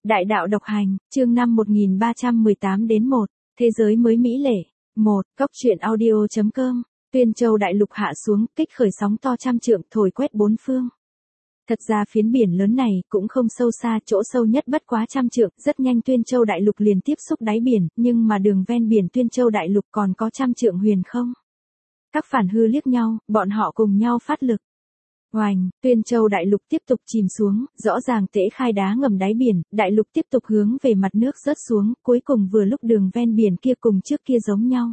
Đại đạo độc hành, chương 5 1318 đến 1, thế giới mới mỹ lệ. 1. Cốc truyện audio.com. Tuyên Châu đại lục hạ xuống, kích khởi sóng to trăm trượng, thổi quét bốn phương. Thật ra phiến biển lớn này cũng không sâu xa, chỗ sâu nhất bất quá trăm trượng, rất nhanh Tuyên Châu đại lục liền tiếp xúc đáy biển, nhưng mà đường ven biển Tuyên Châu đại lục còn có trăm trượng huyền không. Các phản hư liếc nhau, bọn họ cùng nhau phát lực. Oành, Tuyên Châu đại lục tiếp tục chìm xuống, rõ ràng tễ khai đá ngầm đáy biển, đại lục tiếp tục hướng về mặt nước rớt xuống, cuối cùng vừa lúc đường ven biển kia cùng trước kia giống nhau.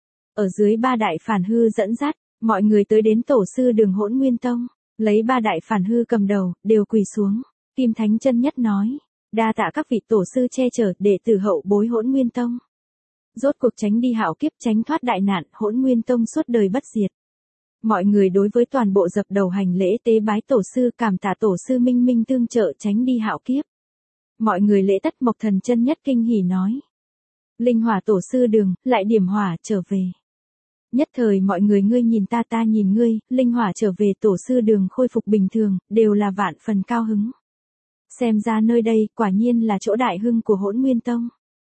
Ở dưới ba đại phản hư dẫn dắt, mọi người tới đến tổ sư đường Hỗn Nguyên Tông, lấy ba đại phản hư cầm đầu, đều quỳ xuống. Kim Thánh Chân Nhất nói, đa tạ các vị tổ sư che chở, đệ tử hậu bối Hỗn Nguyên Tông. Rốt cuộc tránh đi hạo kiếp, tránh thoát đại nạn, Hỗn Nguyên Tông suốt đời bất diệt. Mọi người đối với toàn bộ dập đầu hành lễ tế bái tổ sư, cảm tạ tổ sư minh minh tương trợ tránh đi hạo kiếp. Mọi người lễ tất. Mộc Thần Chân Nhất kinh hỉ nói, linh hỏa tổ sư đường, lại điểm hỏa trở về. Nhất thời mọi người ngươi nhìn ta ta nhìn ngươi, linh hỏa trở về, tổ sư đường khôi phục bình thường, đều là vạn phần cao hứng. Xem ra nơi đây quả nhiên là chỗ đại hưng của Hỗn Nguyên Tông.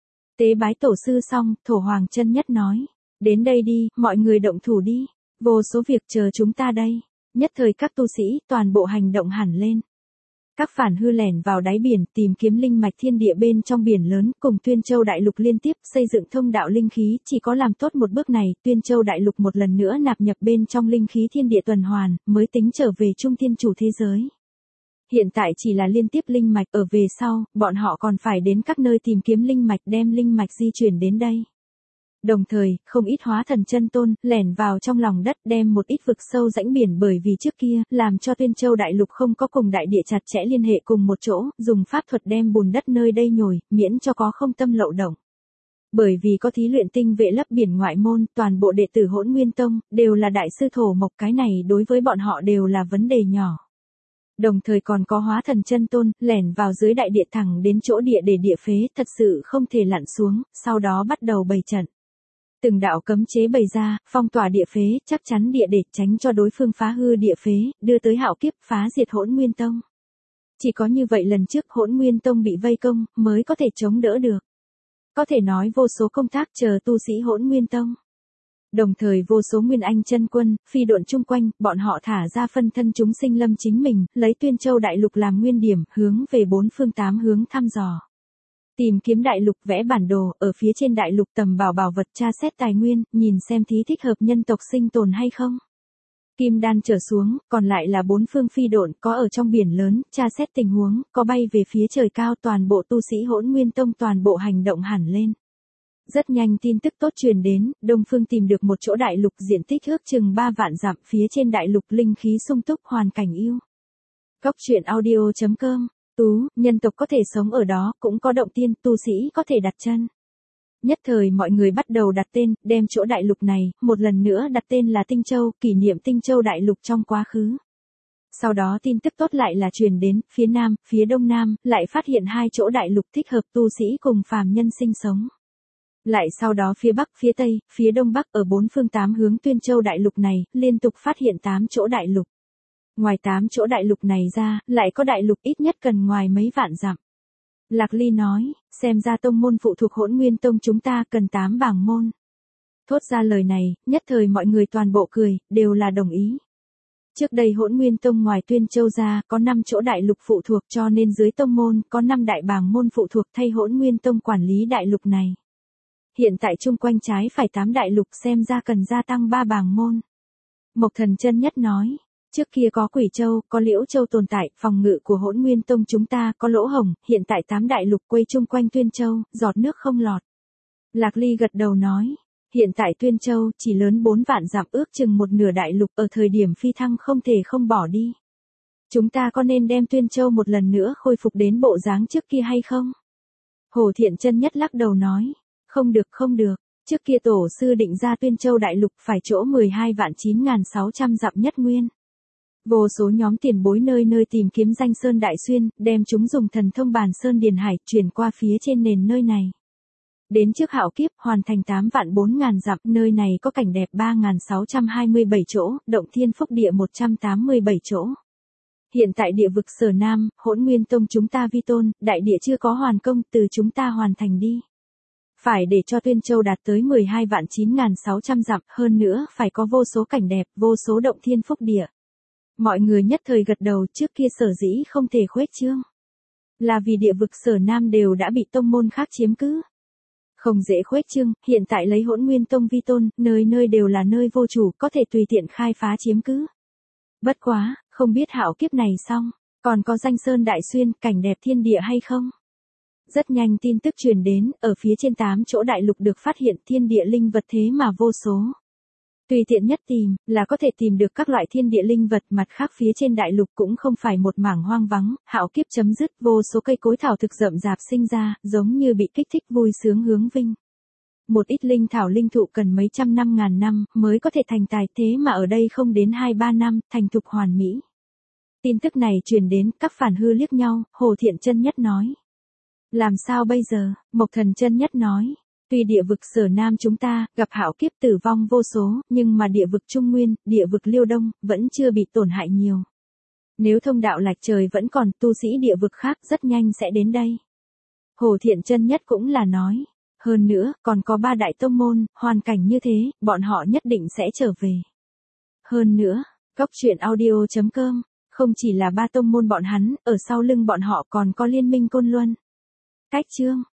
Tế bái tổ sư xong, Thổ Hoàng Chân Nhất nói, đến đây đi, mọi người động thủ đi. Vô số việc chờ chúng ta đây. Nhất thời các tu sĩ toàn bộ hành động hẳn lên. Các phản hư lẻn vào đáy biển tìm kiếm linh mạch thiên địa bên trong biển lớn, cùng Tuyên Châu đại lục liên tiếp xây dựng thông đạo linh khí. Chỉ có làm tốt một bước này, Tuyên Châu đại lục một lần nữa nạp nhập bên trong linh khí thiên địa tuần hoàn, mới tính trở về trung thiên chủ thế giới. Hiện tại chỉ là liên tiếp linh mạch, ở về sau, bọn họ còn phải đến các nơi tìm kiếm linh mạch, đem linh mạch di chuyển đến đây. Đồng thời, không ít hóa thần chân tôn, lẻn vào trong lòng đất đem một ít vực sâu rãnh biển, bởi vì trước kia, làm cho Tuyên Châu đại lục không có cùng đại địa chặt chẽ liên hệ cùng một chỗ, dùng pháp thuật đem bùn đất nơi đây nhồi, miễn cho có không tâm lậu động. Bởi vì có thí luyện tinh vệ lấp biển ngoại môn, toàn bộ đệ tử Hỗn Nguyên Tông, đều là đại sư thổ mộc, cái này đối với bọn họ đều là vấn đề nhỏ. Đồng thời còn có hóa thần chân tôn, lẻn vào dưới đại địa thẳng đến chỗ địa để địa phế, thật sự không thể lặn xuống, sau đó bắt đầu bày trận. Từng đạo cấm chế bày ra, phong tỏa địa phế, chắc chắn địa để tránh cho đối phương phá hư địa phế, đưa tới hạo kiếp phá diệt Hỗn Nguyên Tông. Chỉ có như vậy lần trước Hỗn Nguyên Tông bị vây công, mới có thể chống đỡ được. Có thể nói vô số công tác chờ tu sĩ Hỗn Nguyên Tông. Đồng thời vô số nguyên anh chân quân, phi độn chung quanh, bọn họ thả ra phân thân chúng sinh lâm chính mình, lấy Tuyên Châu đại lục làm nguyên điểm, hướng về bốn phương tám hướng thăm dò. Tìm kiếm đại lục, vẽ bản đồ, ở phía trên đại lục tầm bảo bảo vật, tra xét tài nguyên, nhìn xem thí thích hợp nhân tộc sinh tồn hay không. Kim đan trở xuống, còn lại là bốn phương phi độn, có ở trong biển lớn, tra xét tình huống, có bay về phía trời cao, toàn bộ tu sĩ Hỗn Nguyên Tông toàn bộ hành động hẳn lên. Rất nhanh tin tức tốt truyền đến, Đông Phương tìm được một chỗ đại lục diện tích ước chừng 3 vạn dặm, phía trên đại lục linh khí sung túc, hoàn cảnh yêu. Cốc truyện audio.com. Nhân tộc có thể sống ở đó, cũng có động tiên, tu sĩ có thể đặt chân. Nhất thời mọi người bắt đầu đặt tên, đem chỗ đại lục này, một lần nữa đặt tên là Tinh Châu, kỷ niệm Tinh Châu đại lục trong quá khứ. Sau đó tin tức tốt lại là truyền đến, phía Nam, phía Đông Nam, lại phát hiện hai chỗ đại lục thích hợp tu sĩ cùng phàm nhân sinh sống. Lại sau đó phía Bắc, phía Tây, phía Đông Bắc, ở bốn phương tám hướng Tuyên Châu đại lục này, liên tục phát hiện 8 chỗ đại lục. Ngoài 8 chỗ đại lục này ra, lại có đại lục ít nhất cần ngoài mấy vạn dặm. Lạc Ly nói, xem ra tông môn phụ thuộc Hỗn Nguyên Tông chúng ta cần 8 bảng môn. Thốt ra lời này, nhất thời mọi người toàn bộ cười, đều là đồng ý. Trước đây Hỗn Nguyên Tông ngoài Tuyên Châu ra, có 5 chỗ đại lục phụ thuộc, cho nên dưới tông môn, có 5 đại bảng môn phụ thuộc thay Hỗn Nguyên Tông quản lý đại lục này. Hiện tại chung quanh trái phải 8 đại lục, xem ra cần gia tăng 3 bảng môn. Mộc Thần Chân Nhất nói, trước kia có Quỷ Châu, có Liễu Châu tồn tại, phòng ngự của Hỗn Nguyên Tông chúng ta có lỗ hổng, hiện tại 8 đại lục quây chung quanh Tuyên Châu, giọt nước không lọt. Lạc Ly gật đầu nói, hiện tại Tuyên Châu chỉ lớn 4 vạn dặm, ước chừng một nửa đại lục, ở thời điểm phi thăng không thể không bỏ đi. Chúng ta có nên đem Tuyên Châu một lần nữa khôi phục đến bộ dáng trước kia hay không? Hồ Thiện Chân Nhất lắc đầu nói, không được không được. Trước kia tổ sư định ra Tuyên Châu đại lục phải chỗ 12.9.600 dặm nhất nguyên. Vô số nhóm tiền bối nơi nơi tìm kiếm danh sơn đại xuyên, đem chúng dùng thần thông bàn sơn điền hải chuyển qua phía trên nền nơi này. Đến trước hạo kiếp hoàn thành 8.400.000 dặm, nơi này có cảnh đẹp 3.627 chỗ, động thiên phúc địa 187 chỗ. hiện tại địa vực Sở Nam, Hỗn Nguyên Tông chúng ta vi tôn, đại địa chưa có hoàn công, từ chúng ta hoàn thành đi. Phải để cho Tuyên Châu đạt tới 12.9.600 dặm, hơn nữa phải có vô số cảnh đẹp, vô số động thiên phúc địa. Mọi người nhất thời gật đầu, trước kia Sở dĩ không thể khuếch trương. Là vì địa vực Sở Nam đều đã bị tông môn khác chiếm cứ. Không dễ khuếch trương, hiện tại lấy Hỗn Nguyên Tông vi tôn, nơi nơi đều là nơi vô chủ, có thể tùy tiện khai phá chiếm cứ. Bất quá, không biết hạo kiếp này xong, còn có danh sơn đại xuyên, cảnh đẹp thiên địa hay không? Rất nhanh tin tức truyền đến, ở phía trên 8 chỗ đại lục được phát hiện thiên địa linh vật thế mà vô số. Tùy tiện nhất tìm, là có thể tìm được các loại thiên địa linh vật, mặt khác phía trên đại lục cũng không phải một mảng hoang vắng, hạo kiếp chấm dứt, vô số cây cối thảo thực rậm rạp sinh ra, giống như bị kích thích vui sướng hướng vinh. Một ít linh thảo linh thụ cần mấy trăm năm ngàn năm mới có thể thành tài, thế mà ở đây không đến 2-3 năm, thành thục hoàn mỹ. Tin tức này truyền đến, các phản hư liếc nhau, Hồ Thiện Chân Nhất nói. Làm sao bây giờ, Mộc Thần Chân Nhất nói. Tuy địa vực Sở Nam chúng ta, gặp hạo kiếp tử vong vô số, nhưng mà địa vực Trung Nguyên, địa vực Liêu Đông, vẫn chưa bị tổn hại nhiều. Nếu thông đạo lạch trời vẫn còn, tu sĩ địa vực khác rất nhanh sẽ đến đây. Hồ Thiện Chân Nhất cũng là nói. Hơn nữa, còn có 3 đại tông môn, hoàn cảnh như thế, bọn họ nhất định sẽ trở về. Hơn nữa, Cốc Truyện Audio.com, không chỉ là 3 tông môn bọn hắn, ở sau lưng bọn họ còn có Liên minh Côn Luân. Cách chương